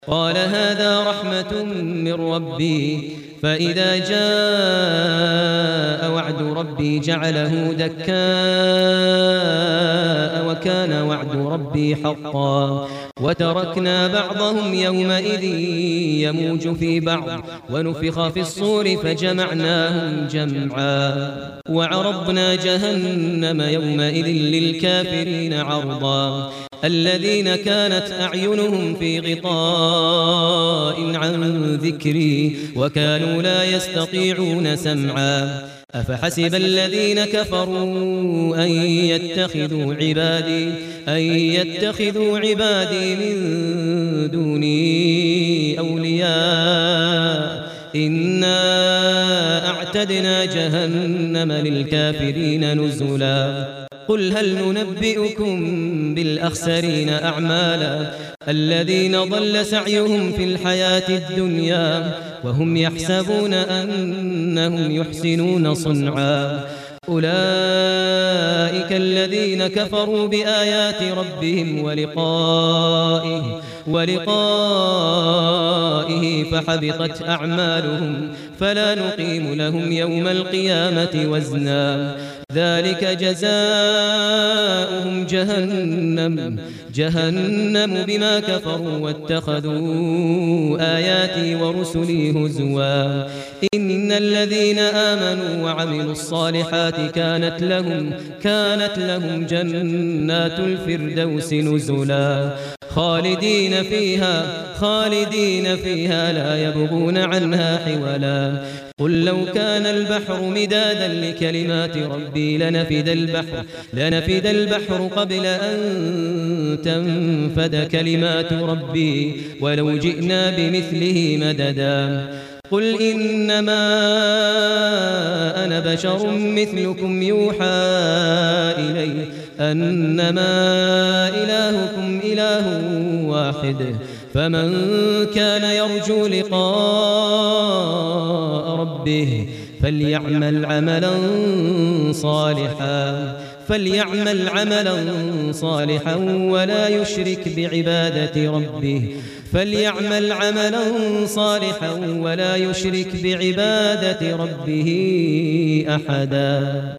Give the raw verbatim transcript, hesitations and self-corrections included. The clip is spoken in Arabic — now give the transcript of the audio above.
قال هذا رحمة من ربي فإذا جاء وعد ربي جعله دكاء وكان وعد ربي حقا وتركنا بعضهم يومئذ يموج في بعض ونفخ في الصور فجمعناهم جمعا وعرضنا جهنم يومئذ للكافرين عرضا الذين كانت أعينهم في غطاء عن ذكري وكانوا لا يستطيعون سمعا أفحسب الذين كفروا أن يتخذوا عبادي أن يتخذوا عبادي من دوني أولياء إنا أعتدنا جهنم للكافرين نزلا قل هل ننبئكم بالأخسرين أعمالا الذين ضل سعيهم في الحياة الدنيا وهم يحسبون أنهم يحسنون صنعا أولئك الذين كفروا بآيات ربهم ولقائه ولقائه فحبطت أعمالهم فلا نقيم لهم يوم القيامة وزنا ذلك جزاؤهم جهنم جهنم بما كفروا واتخذوا آياتي ورسلي هزوا إن الذين آمنوا وعملوا الصالحات كانت لهم كانت لهم جنات الفردوس نزلا خالدين فيها خالدين فيها لا يبغون عنها حولا قل لو كان البحر مدادا لكلمات ربي لنفد البحر لنفد البحر قبل أن تنفد كلمات ربي ولو جئنا بمثله مددا قل إنما أنا بشر مثلكم يوحى إلي أنما إلهكم إله واحد فمن كان يرجو لقاء ربه فليعمل عملا صالحا فليعمل عملا صالحا ولا يشرك بعبادة ربه فليعمل عملا صالحا ولا يشرك بعبادة ربه أحدا.